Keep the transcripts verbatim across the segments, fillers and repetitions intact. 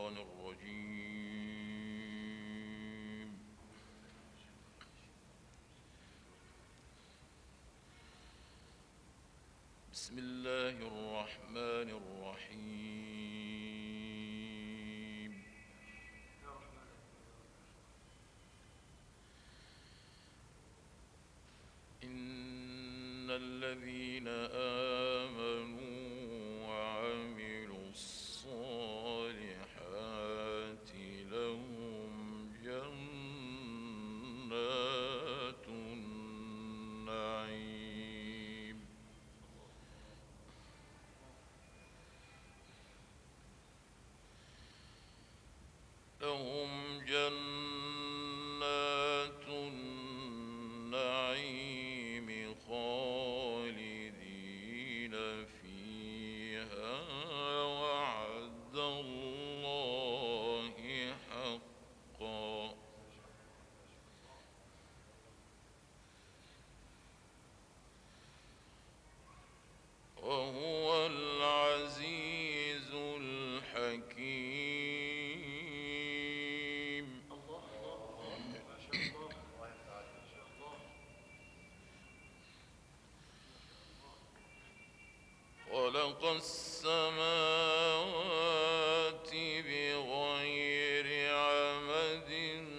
الشيطان الرجيم. بسم الله الرحمن الرحيم. إن الذين آمنوا وعملوا الصالحات لهم جنات النعيم لهم جنات النعيم خالدين فيها وعد الله حقا وهو العزيز الحكيم. خلق السماوات بغير عمد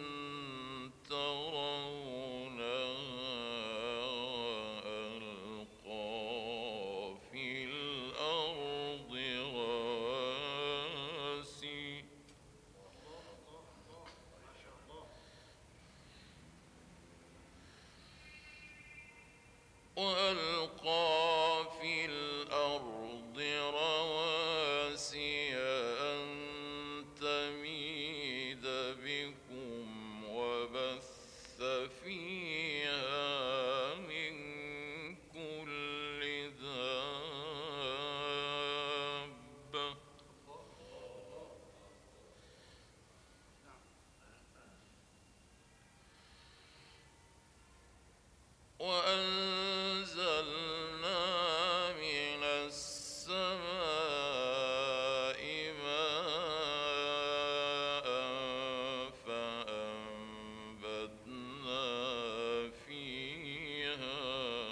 ترونها وألقى في الأرض رواسي وألقى في الأرض رواسي أن تميد بكم وبث فيها من كل دابة وأنزلنا من السماء ماء فأنبتنا فيها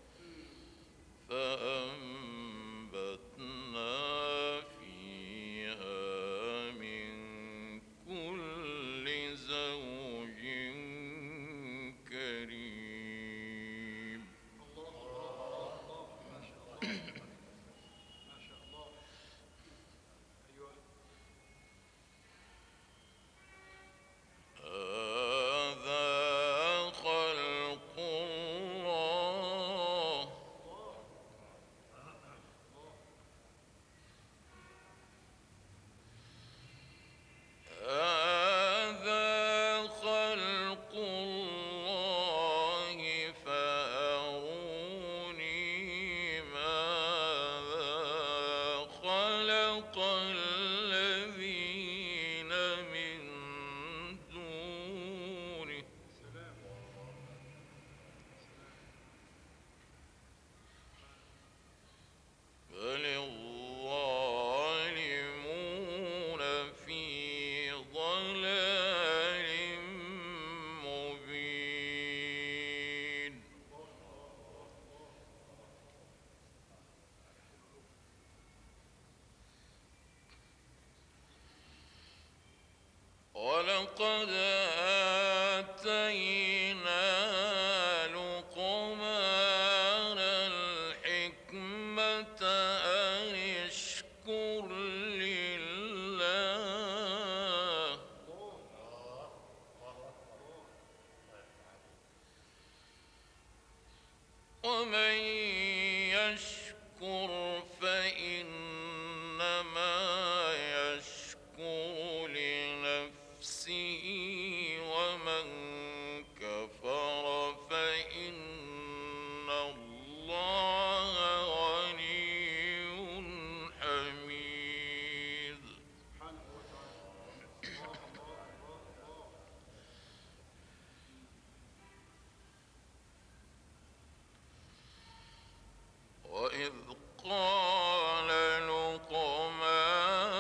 فأنبتنا فيها من كل زوج كريم. ما شاء الله. أيوة. هذا خلق الله هذا خلق الله فأروني ماذا خلق الذين من دونه سلام. بل الظالمون في ضلال مبين. ولقد آتينا لقمان الحكمة أن اشكر لله ومن يشكر فإنما يشكر لنفسه ومن كفر فإن الله غني حميد. سبحانه وتعالى. الله الله الله. وإذ قال لقمان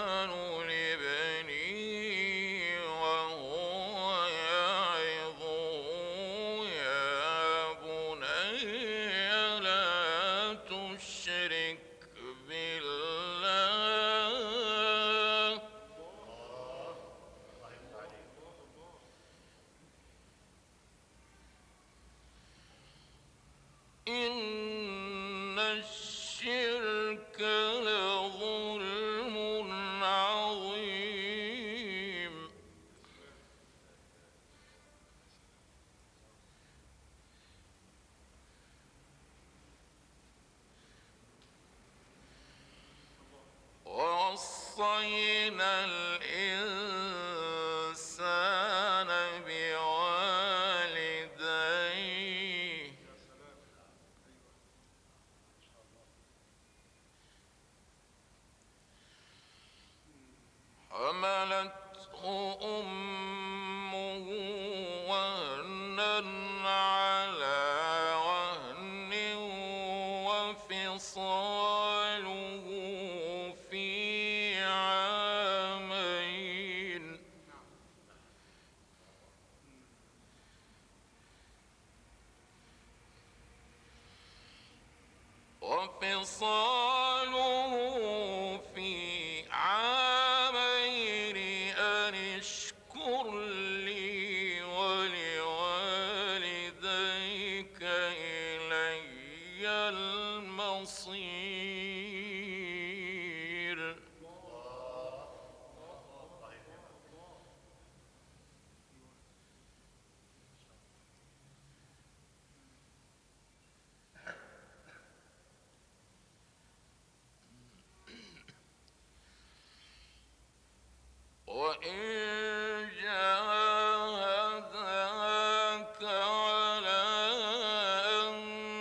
وإن جاهداك على أن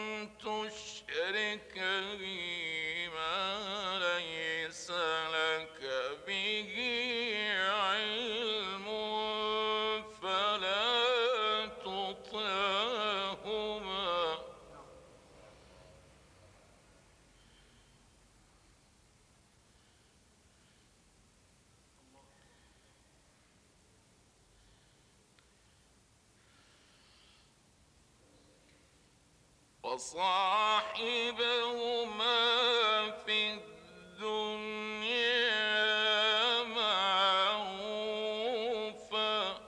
تشرك بي ما ليس لك به علم فلا تطعهما وصاحبهما في الدنيا معروفا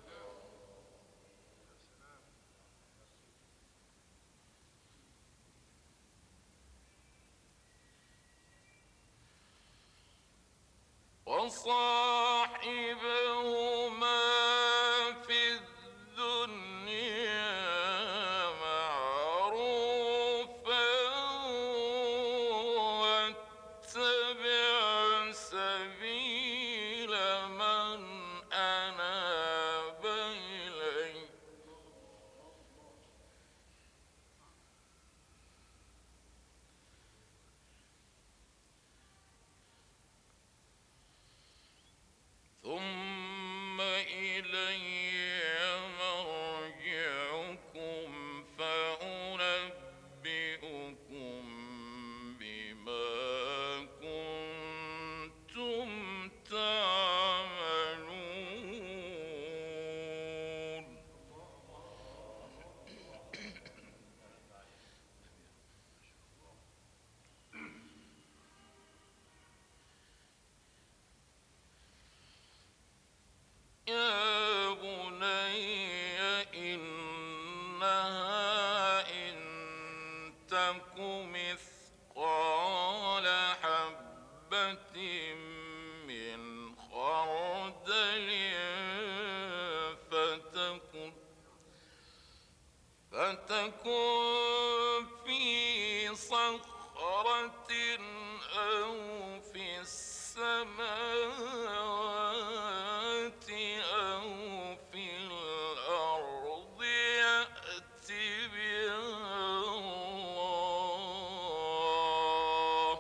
وصاحبهما في الدنيا معروفا واتبع سبيل من أناب إلي ثم إلي مرجعكم فأنبئكم بما كنتم تعملون يا بني إنها إن تك مثقال حبة من خردل فتكن فتكن في صخرة أو في السماوات أو في الأرض يأت بها الله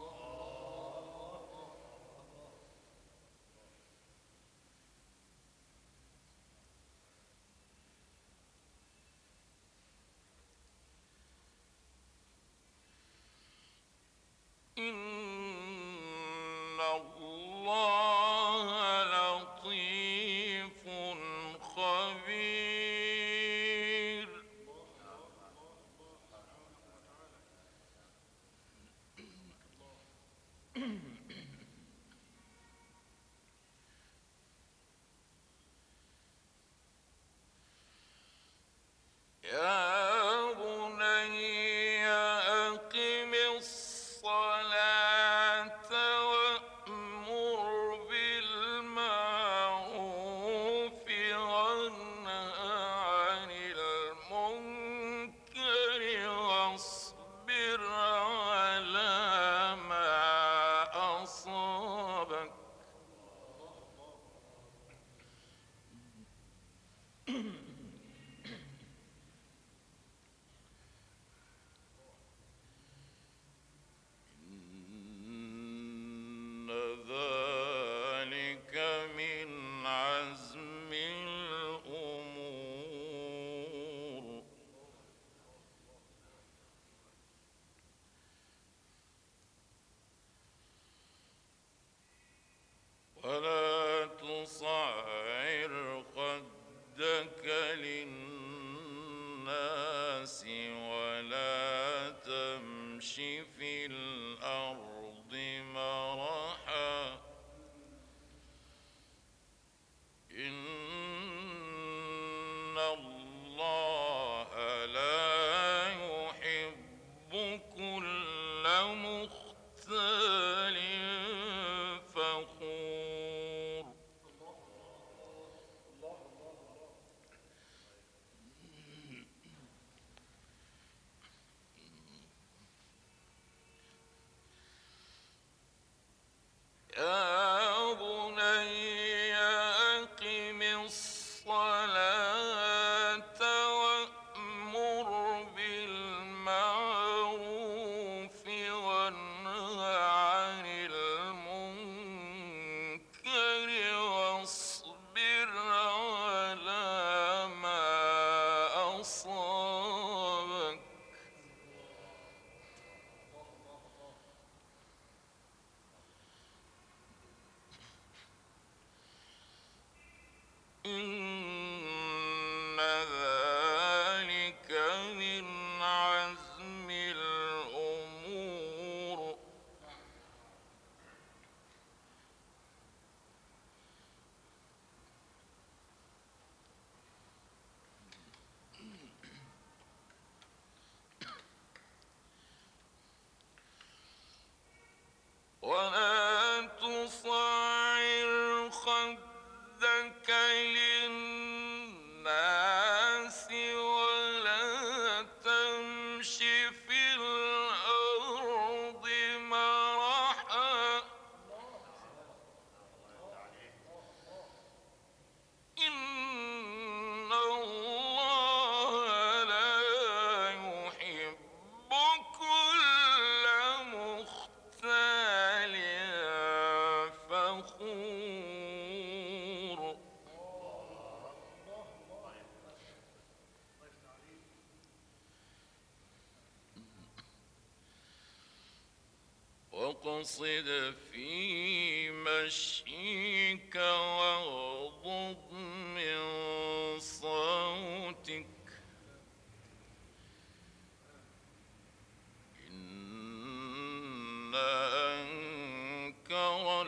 إن الله لطيف خبير يا بني أقم الصلاة وأمر بالمعروف وانه عن المنكر واصبر على ما أصابك إن ذلك من عزم الأمور ولا تصعر خدك للناس ولا تمش في الأرض مرحا إن الله لا يحب كل مختال فخور ولا تصعر خدك للناس ولا تمش في الأرض مرحا إن الله لا يحب كل مختال فخور واقصد في مشيك واغضض من صوتك إن أنكر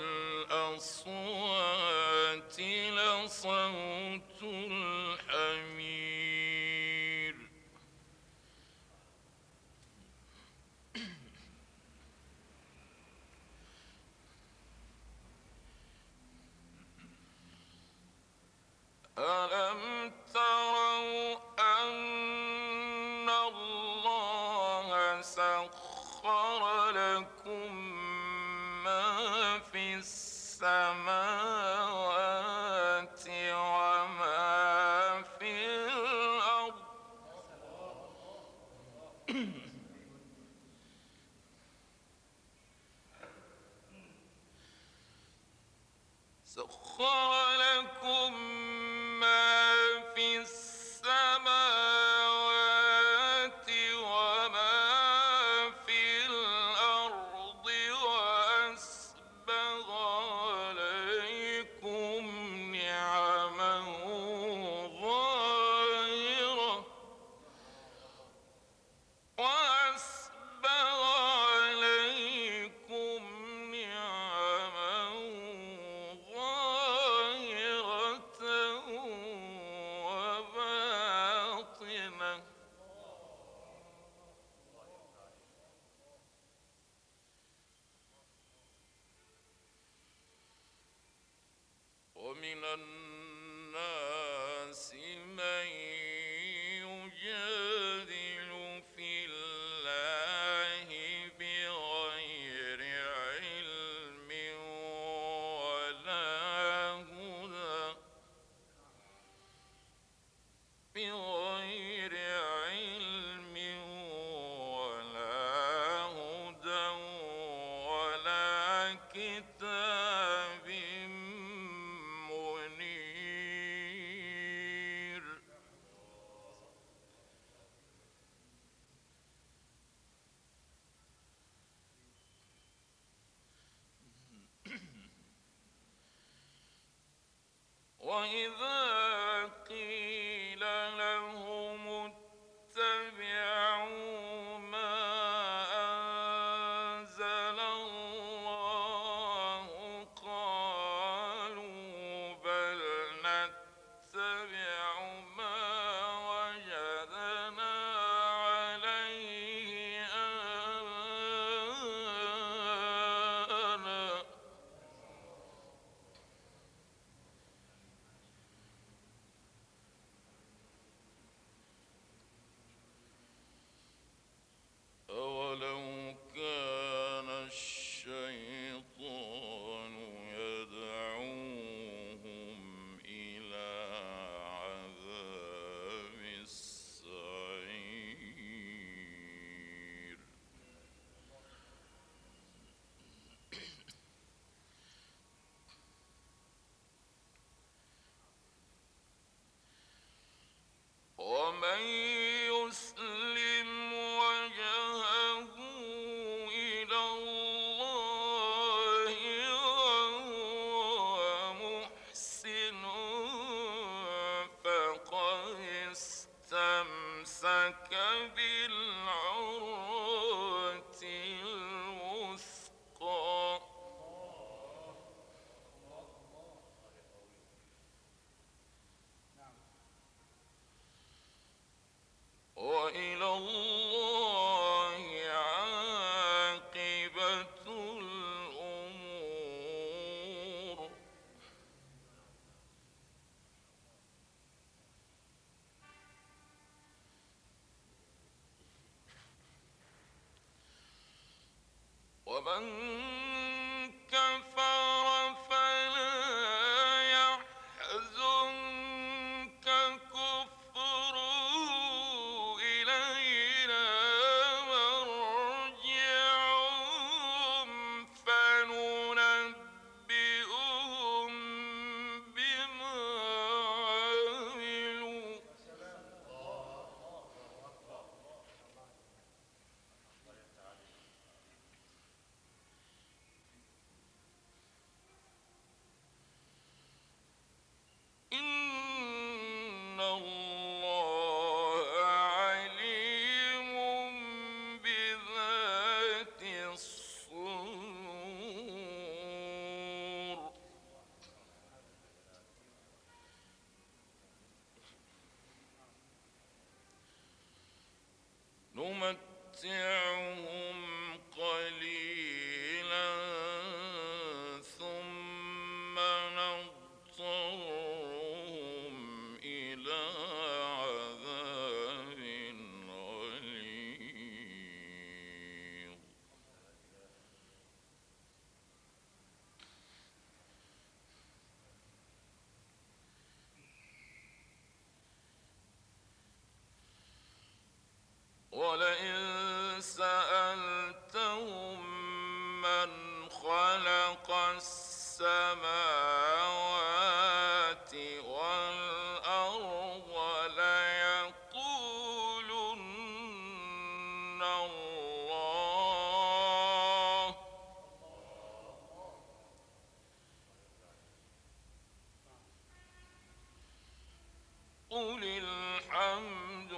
الأصوات لصوت الحمير ألم تروا أن الله سخر لكم ما في السماوات وما في الأرض سخر لكم ما في السماوات وما في الأرض وأسبغ عليكم نعمه ظاهرة وأسبغ عليكم نعمه ظاهرة وباطنة ومن الناس من يجادل في الله بغير علم ولا هدى بغير علم ولا هدى ولا كتاب منير ومن كفر فلا يحزنك كفره إلينا مرجعهم فننبئهم بما عملوا. إن الله عليم بذات الصدور. نمتعهم قليلا ثم نضطرهم إلى عذاب غليظ. ولئن سألتهم من خلق السماوات والأرض ليقولن الله. قل الحمد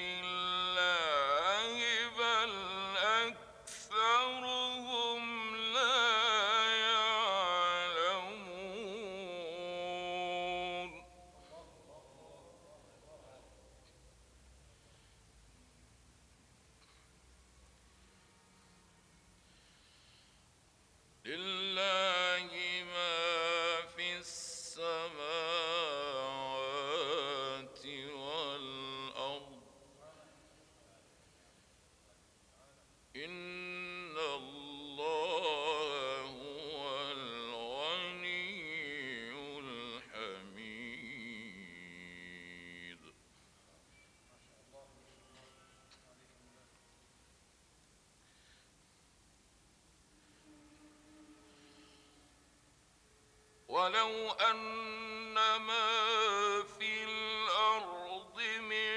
لله بل أكثرهم لا يعلمون. لله ما في السماوات والأرض. إن الله هو الغني الحميد. ولو أن ما في الأرض من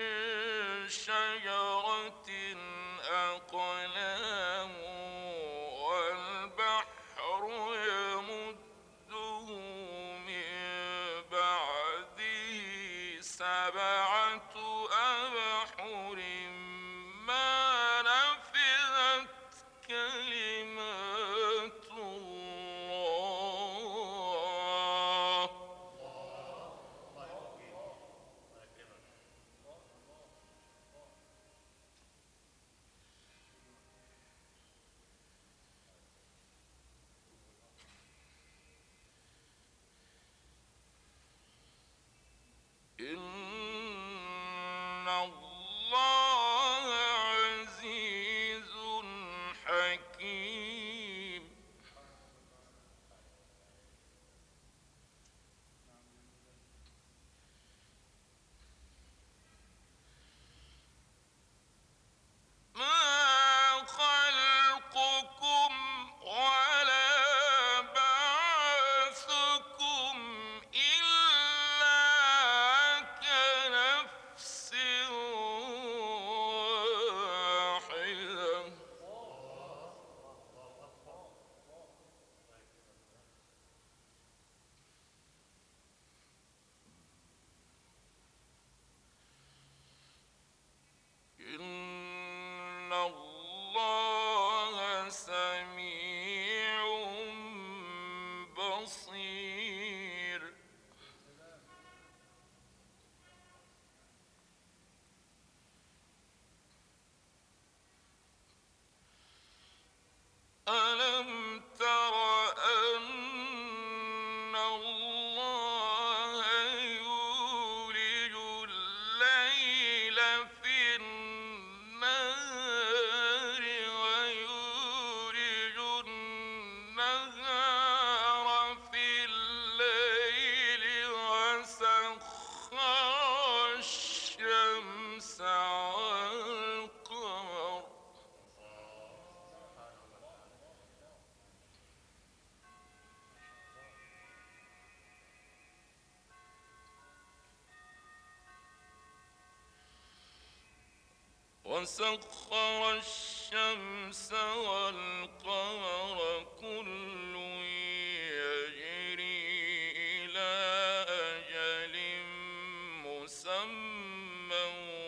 شجرة أقلام والبحر يمده من بعده سبعة أبحر ما نفذت كلمات الله. إن الله عزيز حكيم. ما خلقكم ولا بعثكم إلا كنفس واحدة. إن الله سميع بصير. ألم تر أن الله يولج الليل في النهار ويولج وسخر الشمس والقمر كل يجري إلى أجل مسمى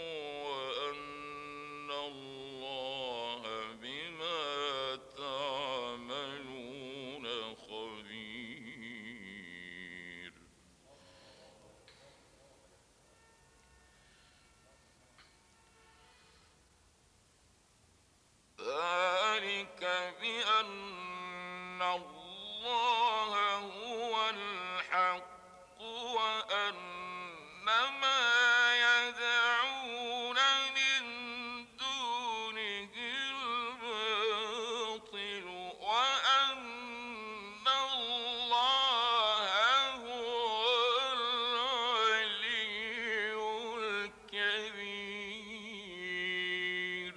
وأن الله بما تعملون خبير. ذلك بأن الله هو الحق وأن ما يدعون من دونه الباطل وأن الله هو العلي الكبير.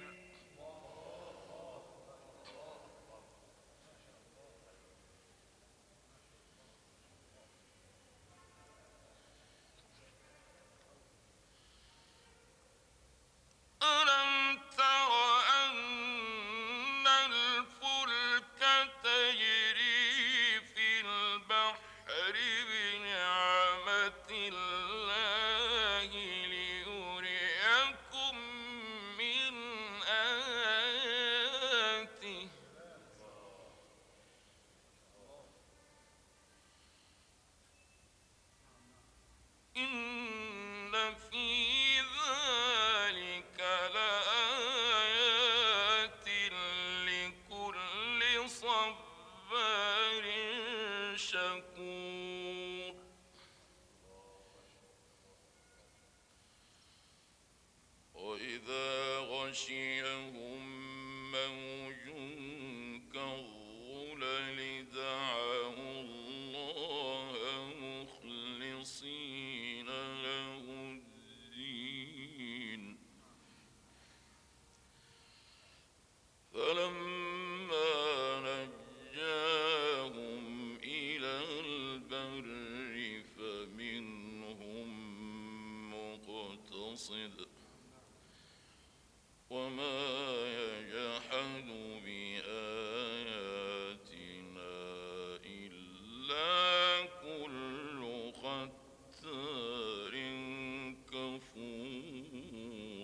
ألم تر أن الفلك تجري في البحر بنعمة الله ليريكم من آياته إن في ذلك لآيات لكل صبار شكور. وإذا غشيهم موج كالظلل دعوا الله مخلصين له الدين فلما نجاهم إلى البر فمنهم مقتصد وما يجحد بآياتنا إلا كل ختار كفور.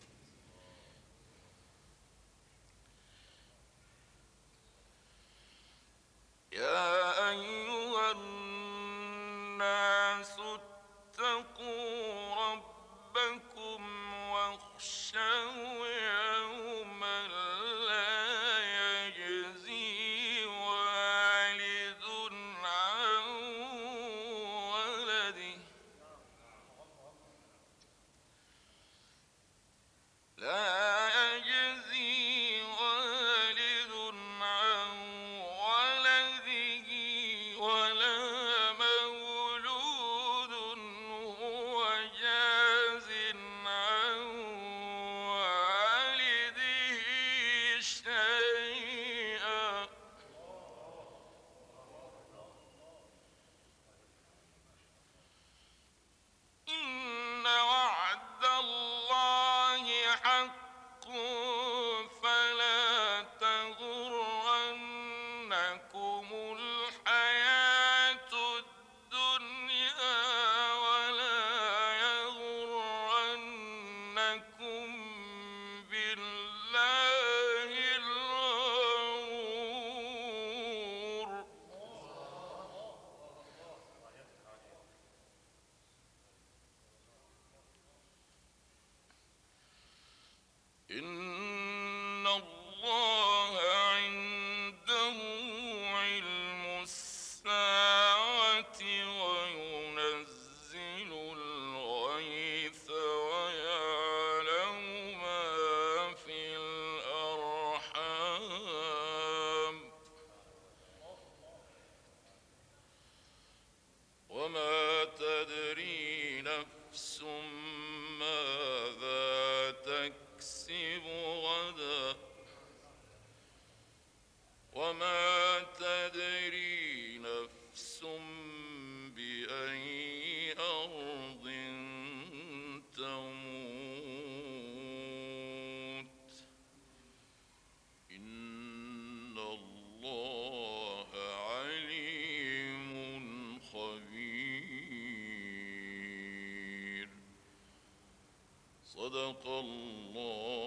يا أيها الناس اتقوا ربكم صدق الله